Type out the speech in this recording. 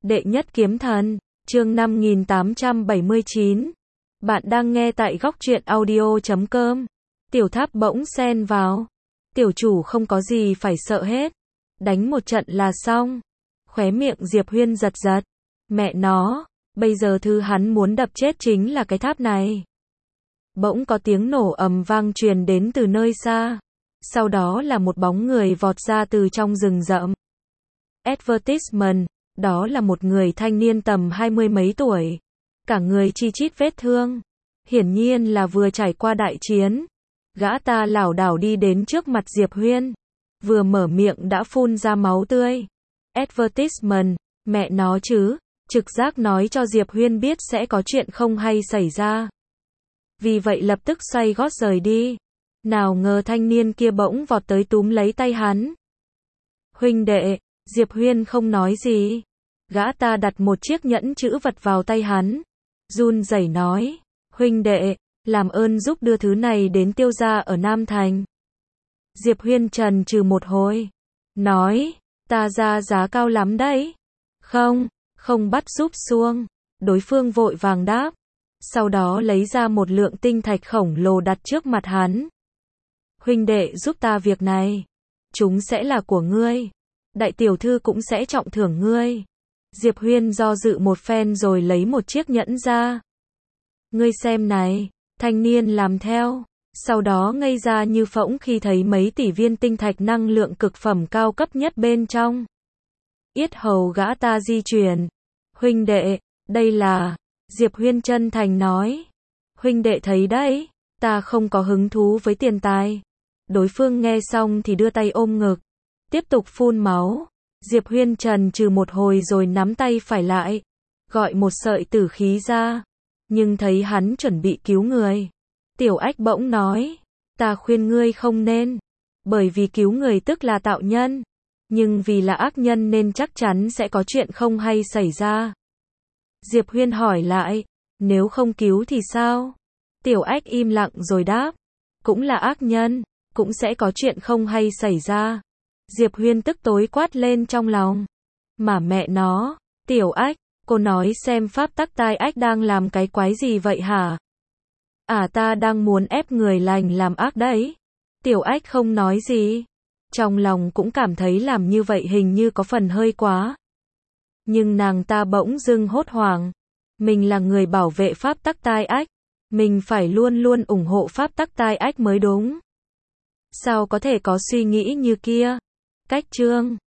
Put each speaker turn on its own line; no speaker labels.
Đệ nhất kiếm thần, chương 5879. Bạn đang nghe tại góc truyện audio.com. Tiểu Tháp bỗng xen vào. Tiểu chủ không có gì phải sợ hết. Đánh một trận là xong. Khóe miệng Diệp Huyên giật giật. Mẹ nó, bây giờ thứ hắn muốn đập chết chính là cái tháp này. Bỗng có tiếng nổ ầm vang truyền đến từ nơi xa. Sau đó là một bóng người vọt ra từ trong rừng rậm. Advertisement, đó là một người thanh niên tầm 20 mấy tuổi. Cả người chi chít vết thương. Hiển nhiên là vừa trải qua đại chiến. Gã ta lảo đảo đi đến trước mặt Diệp Huyên. Vừa mở miệng đã phun ra máu tươi. Advertisement, mẹ nó chứ. Trực giác nói cho Diệp Huyên biết sẽ có chuyện không hay xảy ra. Vì vậy lập tức xoay gót rời đi. Nào ngờ thanh niên kia bỗng vọt tới túm lấy tay hắn. Huynh đệ, Diệp Huyên không nói gì. Gã ta đặt một chiếc nhẫn chữ vật vào tay hắn. Run rẩy nói, huynh đệ, làm ơn giúp đưa thứ này đến Tiêu gia ở Nam Thành. Diệp Huyên trần trừ một hồi. Nói, ta ra giá cao lắm đấy. Không bắt giúp xuông. Đối phương vội vàng đáp. Sau đó lấy ra một lượng tinh thạch khổng lồ đặt trước mặt hắn. Huynh đệ giúp ta việc này. Chúng sẽ là của ngươi. Đại tiểu thư cũng sẽ trọng thưởng ngươi. Diệp Huyên do dự một phen rồi lấy một chiếc nhẫn ra. Ngươi xem này, thanh niên làm theo. Sau đó ngây ra như phỗng khi thấy mấy tỷ viên tinh thạch năng lượng cực phẩm cao cấp nhất bên trong. Yết hầu gã ta di chuyển. Huynh đệ, đây là... Diệp Huyên chân thành nói. Huynh đệ thấy đấy, ta không có hứng thú với tiền tài. Đối phương nghe xong thì đưa tay ôm ngực. Tiếp tục phun máu. Diệp Huyên trần trừ một hồi rồi nắm tay phải lại. Gọi một sợi tử khí ra. Nhưng thấy hắn chuẩn bị cứu người. Tiểu Ách bỗng nói. Ta khuyên ngươi không nên. Bởi vì cứu người tức là tạo nhân. Nhưng vì là ác nhân nên chắc chắn sẽ có chuyện không hay xảy ra. Diệp Huyên hỏi lại. Nếu không cứu thì sao? Tiểu Ách im lặng rồi đáp. Cũng là ác nhân. Cũng sẽ có chuyện không hay xảy ra. Diệp Huyên tức tối quát lên trong lòng. Mà mẹ nó, Tiểu Ách, cô nói xem pháp tắc tai ách đang làm cái quái gì vậy hả? Ta đang muốn ép người lành làm ác đấy. Tiểu Ách không nói gì. Trong lòng cũng cảm thấy làm như vậy hình như có phần hơi quá. Nhưng nàng ta bỗng dưng hốt hoảng. Mình là người bảo vệ pháp tắc tai ách. Mình phải luôn luôn ủng hộ pháp tắc tai ách mới đúng. Sao có thể có suy nghĩ như kia? Cách chương